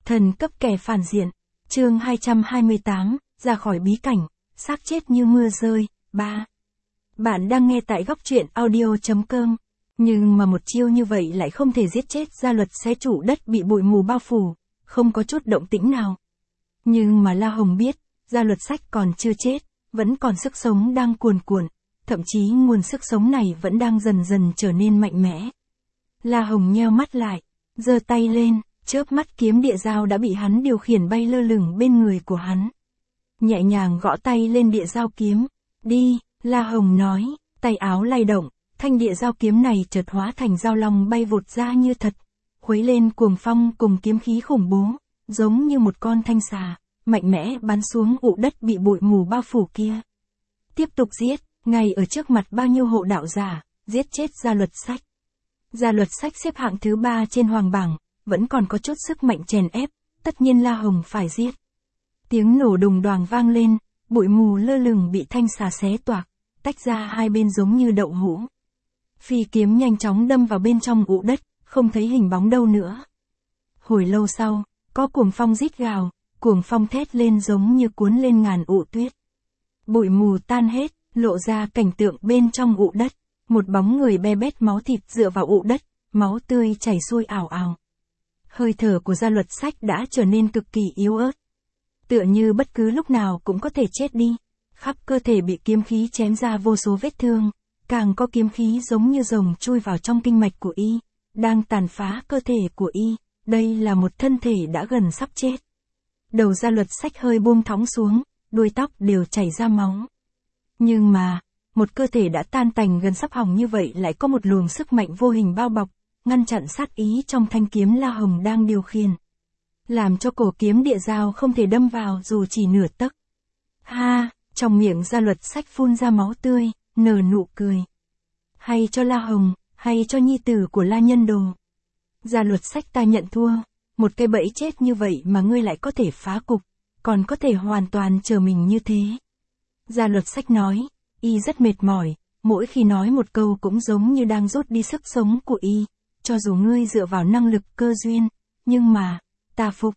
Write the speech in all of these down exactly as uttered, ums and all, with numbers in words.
Thần cấp kẻ phản diện. Chương hai trăm hai mươi tám, ra khỏi bí cảnh, xác chết như mưa rơi. ba. Bạn đang nghe tại góc truyện audio.com. Nhưng mà một chiêu như vậy lại không thể giết chết Gia Luật Xé Chủ Đất bị bụi mù bao phủ, không có chút động tĩnh nào. Nhưng mà La Hồng biết, Gia Luật Sách còn chưa chết, vẫn còn sức sống đang cuồn cuộn, thậm chí nguồn sức sống này vẫn đang dần dần trở nên mạnh mẽ. La Hồng nheo mắt lại, giơ tay lên, chớp mắt kiếm địa dao đã bị hắn điều khiển bay lơ lửng bên người của hắn. Nhẹ nhàng gõ tay lên địa dao kiếm. Đi, La Hồng nói, tay áo lay động, thanh địa dao kiếm này chợt hóa thành dao long bay vụt ra như thật, khuấy lên cuồng phong cùng kiếm khí khủng bố, giống như một con thanh xà, mạnh mẽ bắn xuống ụ đất bị bụi mù bao phủ kia. Tiếp tục giết, ngay ở trước mặt bao nhiêu hộ đạo giả, giết chết Gia Luật Sách. Gia Luật Sách xếp hạng thứ ba trên hoàng bảng, vẫn còn có chút sức mạnh chèn ép, tất nhiên La Hồng phải giết. Tiếng nổ đùng đoàng vang lên, bụi mù lơ lửng bị thanh xà xé toạc, tách ra hai bên giống như đậu hũ. Phi kiếm nhanh chóng đâm vào bên trong ụ đất, không thấy hình bóng đâu nữa. Hồi lâu sau, có cuồng phong rít gào, cuồng phong thét lên giống như cuốn lên ngàn ụ tuyết. Bụi mù tan hết, lộ ra cảnh tượng bên trong ụ đất, một bóng người be bét máu thịt dựa vào ụ đất, máu tươi chảy xuôi ào ào. Hơi thở của Gia Luật Sách đã trở nên cực kỳ yếu ớt. Tựa như bất cứ lúc nào cũng có thể chết đi. Khắp cơ thể bị kiếm khí chém ra vô số vết thương, càng có kiếm khí giống như rồng chui vào trong kinh mạch của y, đang tàn phá cơ thể của y. Đây là một thân thể đã gần sắp chết. Đầu Gia Luật Sách hơi buông thõng xuống, đuôi tóc đều chảy ra máu. Nhưng mà, một cơ thể đã tan tành gần sắp hỏng như vậy lại có một luồng sức mạnh vô hình bao bọc, ngăn chặn sát ý trong thanh kiếm La Hồng đang điều khiển. Làm cho cổ kiếm địa dao không thể đâm vào dù chỉ nửa tấc. Ha, trong miệng Gia Luật Sách phun ra máu tươi, nở nụ cười. Hay cho La Hồng, hay cho nhi tử của La Nhân Đồ. Gia Luật Sách, ta nhận thua, một cái bẫy chết như vậy mà ngươi lại có thể phá cục, còn có thể hoàn toàn chờ mình như thế. Gia Luật Sách nói, y rất mệt mỏi, mỗi khi nói một câu cũng giống như đang rút đi sức sống của y, cho dù ngươi dựa vào năng lực cơ duyên, nhưng mà, ta phục.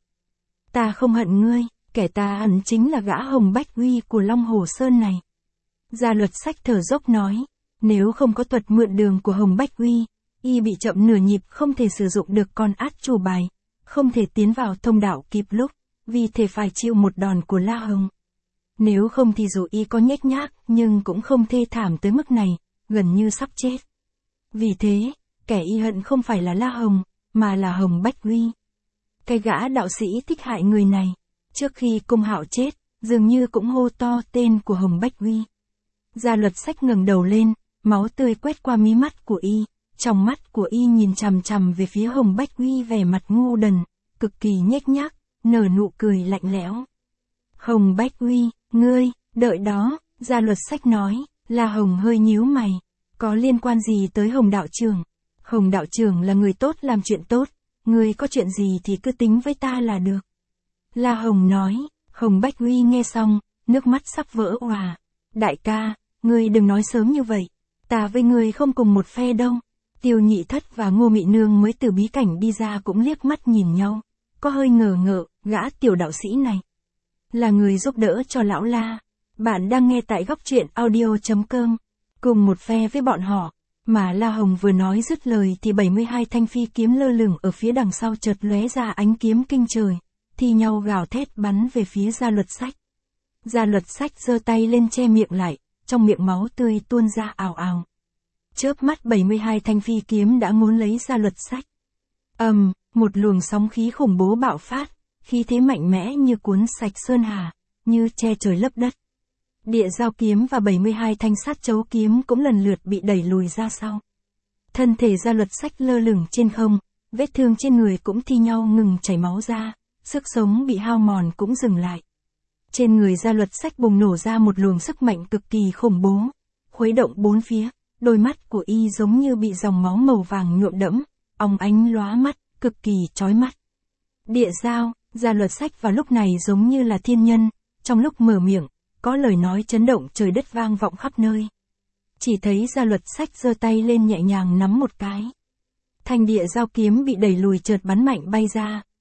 Ta không hận ngươi, kẻ ta hận chính là gã Hồng Bách Huy của Long Hồ Sơn này. Gia Luật Sách thở dốc nói, nếu không có thuật mượn đường của Hồng Bách Huy, y bị chậm nửa nhịp không thể sử dụng được con át chủ bài, không thể tiến vào thông đạo kịp lúc, vì thể phải chịu một đòn của La Hồng. Nếu không thì dù y có nhếch nhác nhưng cũng không thê thảm tới mức này, gần như sắp chết. Vì thế, kẻ y hận không phải là La Hồng, mà là Hồng Bách Huy. Cái gã đạo sĩ thích hại người này, trước khi Cung Hạo chết, dường như cũng hô to tên của Hồng Bách Huy. Gia Luật Sách ngẩng đầu lên, máu tươi quét qua mí mắt của y, trong mắt của y nhìn chằm chằm về phía Hồng Bách Huy vẻ mặt ngu đần, cực kỳ nhếch nhác, nở nụ cười lạnh lẽo. Hồng Bách Huy, ngươi, đợi đó, Gia Luật Sách nói. La Hồng hơi nhíu mày, có liên quan gì tới Hồng đạo trưởng? Hồng đạo trưởng là người tốt làm chuyện tốt, ngươi có chuyện gì thì cứ tính với ta là được. La Hồng nói. Hồng Bách Huy nghe xong, nước mắt sắp vỡ òa. Đại ca, ngươi đừng nói sớm như vậy, ta với ngươi không cùng một phe đâu. Tiêu Nhị Thất và Ngô Mị Nương mới từ bí cảnh đi ra cũng liếc mắt nhìn nhau, có hơi ngờ ngợ, gã tiểu đạo sĩ này là người giúp đỡ cho lão La. Bạn đang nghe tại góc truyện audio.com, cùng một phe với bọn họ. Mà La Hồng vừa nói dứt lời thì bảy mươi hai thanh phi kiếm lơ lửng ở phía đằng sau chợt lóe ra ánh kiếm kinh trời, thi nhau gào thét bắn về phía Gia Luật Sách. Gia Luật Sách giơ tay lên che miệng lại, trong miệng máu tươi tuôn ra ào ào. Chớp mắt bảy mươi hai thanh phi kiếm đã muốn lấy Gia Luật Sách. Ầm, um, một luồng sóng khí khủng bố bạo phát, khí thế mạnh mẽ như cuốn sạch sơn hà, như che trời lấp đất. Địa dao kiếm và bảy mươi hai thanh sát chấu kiếm cũng lần lượt bị đẩy lùi ra sau. Thân thể Gia Luật Sách lơ lửng trên không, vết thương trên người cũng thi nhau ngừng chảy máu ra, sức sống bị hao mòn cũng dừng lại. Trên người Gia Luật Sách bùng nổ ra một luồng sức mạnh cực kỳ khủng bố, khuấy động bốn phía, đôi mắt của y giống như bị dòng máu màu vàng nhuộm đẫm, óng ánh lóa mắt, cực kỳ chói mắt. Địa dao, Gia Luật Sách vào lúc này giống như là thiên nhân, trong lúc mở miệng, có lời nói chấn động trời đất vang vọng khắp nơi. Chỉ thấy Gia Luật Sách giơ tay lên nhẹ nhàng nắm một cái. Thanh địa dao kiếm bị đẩy lùi chợt bắn mạnh bay ra,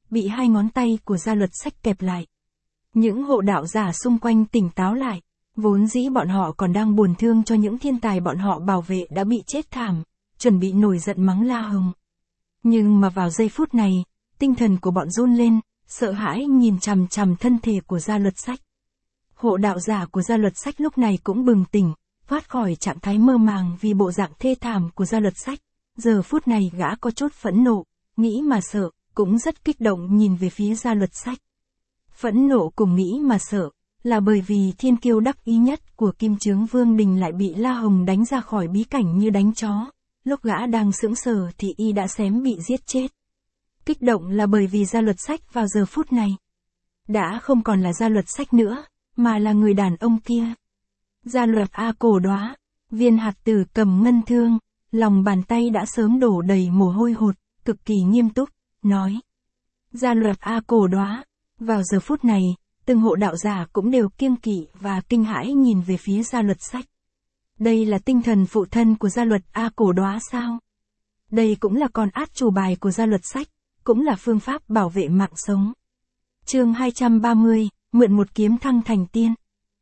bị hai ngón tay của Gia Luật Sách kẹp lại. Những hộ đạo giả xung quanh tỉnh táo lại, vốn dĩ bọn họ còn đang buồn thương cho những thiên tài bọn họ bảo vệ đã bị chết thảm, chuẩn bị nổi giận mắng La Hồng. Nhưng mà vào giây phút này, tinh thần của bọn run lên, sợ hãi nhìn chằm chằm thân thể của Gia Luật Sách. Hộ đạo giả của Gia Luật Sách lúc này cũng bừng tỉnh, thoát khỏi trạng thái mơ màng vì bộ dạng thê thảm của Gia Luật Sách. Giờ phút này gã có chút phẫn nộ, nghĩ mà sợ, cũng rất kích động nhìn về phía Gia Luật Sách. Phẫn nộ cùng nghĩ mà sợ, là bởi vì thiên kiêu đắc ý nhất của Kim Chướng Vương Đình lại bị La Hồng đánh ra khỏi bí cảnh như đánh chó. Lúc gã đang sững sờ thì y đã xém bị giết chết. Kích động là bởi vì Gia Luật Sách vào giờ phút này đã không còn là Gia Luật Sách nữa, mà là người đàn ông kia. Gia Luật A Cổ Đóa, Viên Hạt Tử cầm ngân thương, lòng bàn tay đã sớm đổ đầy mồ hôi hột, cực kỳ nghiêm túc, nói. Gia Luật A Cổ Đóa, vào giờ phút này, từng hộ đạo giả cũng đều kiêng kỵ và kinh hãi nhìn về phía Gia Luật Sách. Đây là tinh thần phụ thân của Gia Luật A Cổ Đóa sao? Đây cũng là con át chủ bài của Gia Luật Sách, cũng là phương pháp bảo vệ mạng sống. Chương hai trăm ba mươi, mượn một kiếm thăng thành tiên.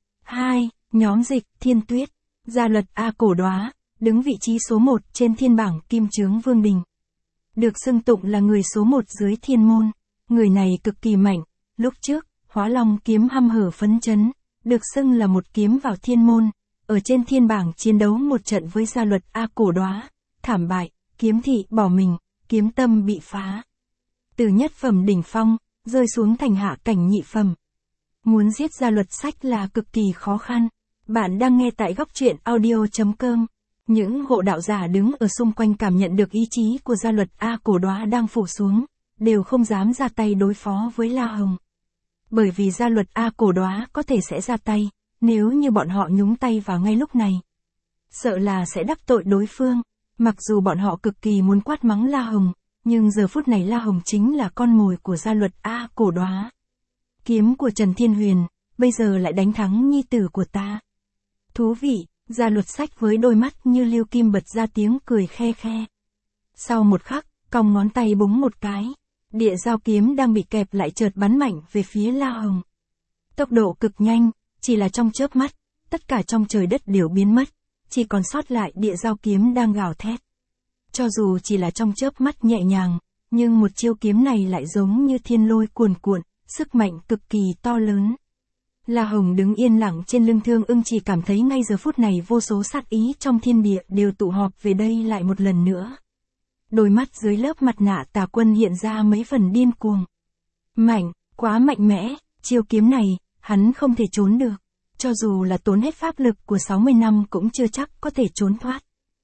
hai. Nhóm dịch, Thiên Tuyết. Gia Luật A Cổ Đóa, đứng vị trí số một trên thiên bảng Kim Chướng Vương Đình. Được xưng tụng là người số một dưới thiên môn. Người này cực kỳ mạnh, lúc trước, Hóa Long kiếm hăm hở phấn chấn, được xưng là một kiếm vào thiên môn. Ở trên thiên bảng chiến đấu một trận với Gia Luật A Cổ Đóa, thảm bại, kiếm thị bỏ mình, kiếm tâm bị phá. Từ nhất phẩm đỉnh phong, rơi xuống thành hạ cảnh nhị phẩm. Muốn giết Gia Luật Sách là cực kỳ khó khăn. Bạn đang nghe tại góc truyện audio chấm com. Những hộ đạo giả đứng ở xung quanh cảm nhận được ý chí của Gia Luật A Cổ Đóa đang phủ xuống, đều không dám ra tay đối phó với La Hồng. Bởi vì Gia Luật A Cổ Đóa có thể sẽ ra tay, nếu như bọn họ nhúng tay vào ngay lúc này. Sợ là sẽ đắc tội đối phương, mặc dù bọn họ cực kỳ muốn quát mắng La Hồng, nhưng giờ phút này La Hồng chính là con mồi của Gia Luật A Cổ Đóa. Kiếm của Trần Thiên Huyền, bây giờ lại đánh thắng nhi tử của ta. Thú vị, Gia Luật Sách với đôi mắt như lưu kim bật ra tiếng cười khe khe. Sau một khắc, cong ngón tay búng một cái, địa giao kiếm đang bị kẹp lại chợt bắn mạnh về phía La Hồng. Tốc độ cực nhanh, chỉ là trong chớp mắt, tất cả trong trời đất đều biến mất, chỉ còn sót lại địa giao kiếm đang gào thét. Cho dù chỉ là trong chớp mắt nhẹ nhàng, nhưng một chiêu kiếm này lại giống như thiên lôi cuồn cuộn, sức mạnh cực kỳ to lớn. La Hồng đứng yên lặng trên lưng Thương Ưng, chỉ cảm thấy ngay giờ phút này vô số sát ý trong thiên địa đều tụ họp về đây lại một lần nữa. Đôi mắt dưới lớp mặt nạ Tà Quân hiện ra mấy phần điên cuồng. Mạnh, quá mạnh mẽ, chiêu kiếm này, hắn không thể trốn được. Cho dù là tốn hết pháp lực của sáu mươi năm cũng chưa chắc có thể trốn thoát.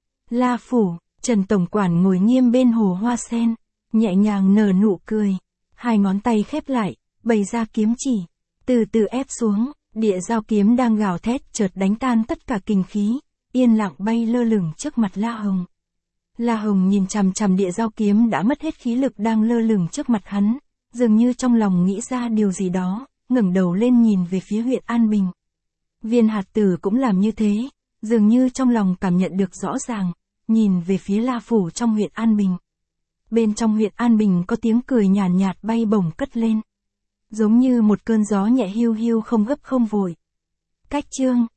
La Phủ, Trần Tổng Quản ngồi nghiêm bên hồ hoa sen, nhẹ nhàng nở nụ cười. Hai ngón tay khép lại, bày ra kiếm chỉ. Từ từ ép xuống, địa giao kiếm đang gào thét chợt đánh tan tất cả kình khí, yên lặng bay lơ lửng trước mặt La Hồng. La Hồng nhìn chằm chằm địa giao kiếm đã mất hết khí lực đang lơ lửng trước mặt hắn, dường như trong lòng nghĩ ra điều gì đó, ngẩng đầu lên nhìn về phía huyện An Bình. Viên Hạt Tử cũng làm như thế, dường như trong lòng cảm nhận được rõ ràng, nhìn về phía La Phủ trong huyện An Bình. Bên trong huyện An Bình có tiếng cười nhàn nhạt, nhạt bay bổng cất lên. Giống như một cơn gió nhẹ hiu hiu không gấp không vội. Cách chương,